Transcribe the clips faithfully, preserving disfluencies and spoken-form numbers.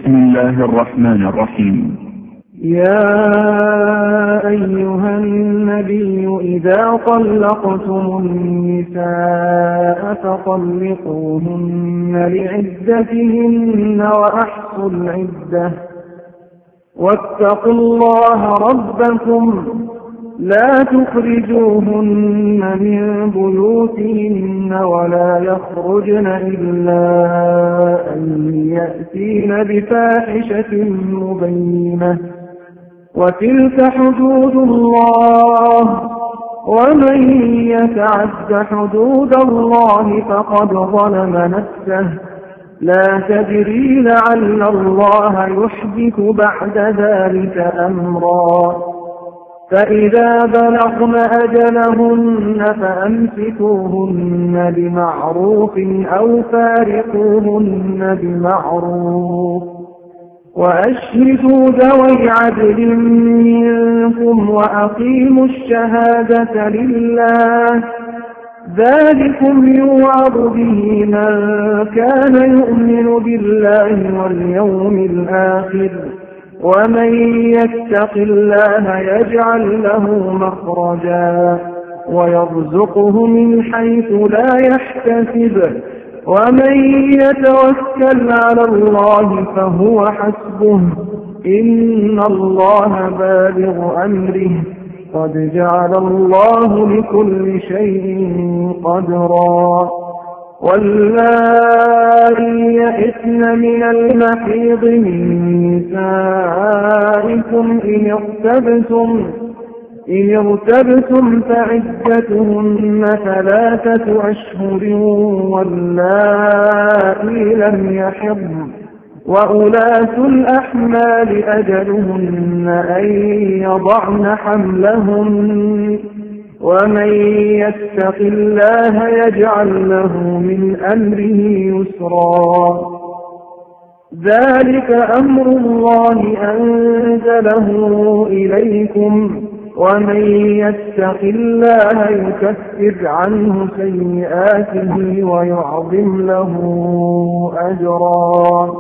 بسم الله الرحمن الرحيم. يا أيها النبي إذا طلقتم النساء فطلقوهن لعدتهن وأحصوا العدة واتقوا الله ربكم لا تخرجوهن من بيوتهن ولا يخرجن إلا أن يأتين بفاحشة مبينة وتلك حدود الله ومن يتعد حدود الله فقد ظلم نفسه لا تدري لعل الله يحدث بعد ذلك أمرا فإذا بلغن أجلهن فأمسكوهن بمعروف أو فارقوهن بمعروف وأشهدوا ذوي عدل منكم وأقيموا الشهادة لله ذلكم يوعظ به من كان يؤمن بالله واليوم الآخر ومن يتق الله يجعل له مخرجا ويرزقه من حيث لا يحتسب ومن يتوكل على الله فهو حسبه إن الله بالغ أمره قد جعل الله لكل شيء قدرا واللائي يئسن من المحيض من نسائكم إن ارتبتم إن ارتبتم فعدتهن ثلاثة أشهر واللائي لم يحضن وأولاة الأحمال أجلهن أن يضعن حملهن ومن يتق الله يجعل له من أمره يسرا ذلك أمر الله أنزله إليكم ومن يتق الله يكفر عنه سيئاته ويعظم له أجرا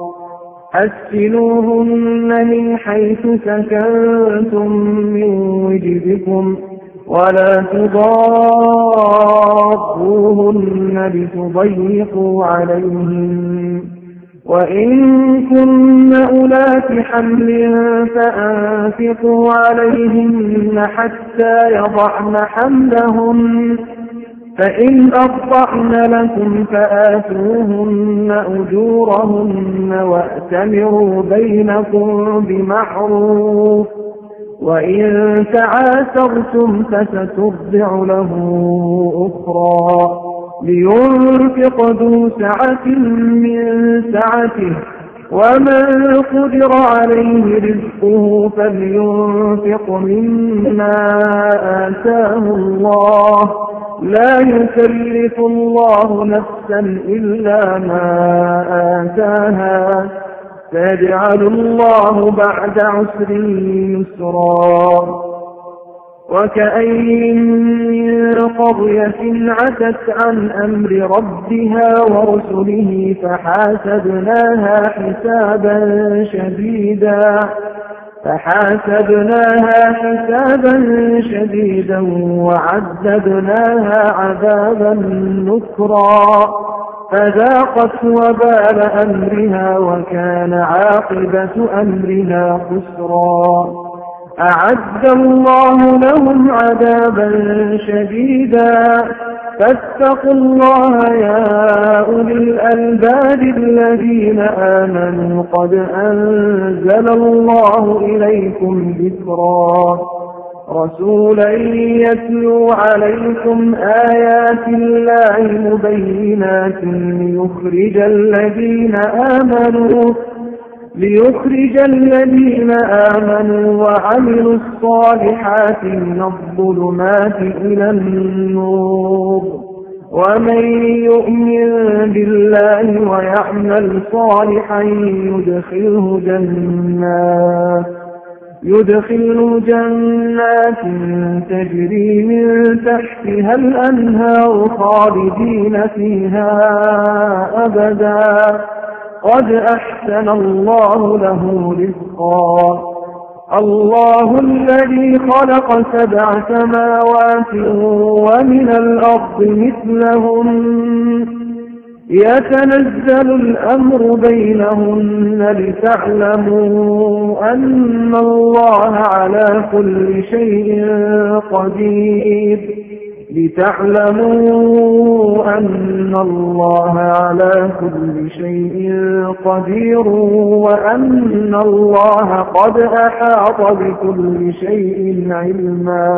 أسكنوهن من حيث سكنتم من وجدكم ولا تضاروهن لتضيقوا عليهن وإن كن أولات حمل فأنفقوا عليهن حتى يضعن حملهن فإن أرضعن لكم فآتوهن أجورهن وأتمروا بينكم بمعروف وإن تعاسرتم فسترضع له أخرى لينفق ذو سعة من سعته ومن قدر عليه رزقه فلينفق مما آتاه الله لا يكلف الله نفسا إلا ما آتاها سيجعل الله بعد عسر يسرا وكأين من قرية عتت عن أمر ربها ورسله فحاسبناها حسابا شديدا فحاسبناها حسابا شديدا وعذبناها عذابا نكرا فذاقت وبال أمرها وكان عاقبة أمرها خسرا أعد الله لهم عذابا شديدا فاتقوا الله يا أولي الألباب الذين آمنوا قد أنزل الله إليكم ذكرا رسولا يتلو عليكم آيات الله مبينات ليخرج الذين آمنوا ليخرج الذين آمنوا وعملوا الصالحات من الظلمات إلى النور ومن يؤمن بالله ويعمل صالحا يدخله جنات يدخله جنات تجري من تحتها الأنهار خالدين فيها أبدا قد أحسن الله له رزقا الله الذي خلق سبع سماوات ومن الأرض مثلهم يتنزل الأمر بينهن لتعلموا أن الله على كل شيء قدير لتعلموا أن الله على كل شيء قدير وأن الله قد أحاط بكل شيء علما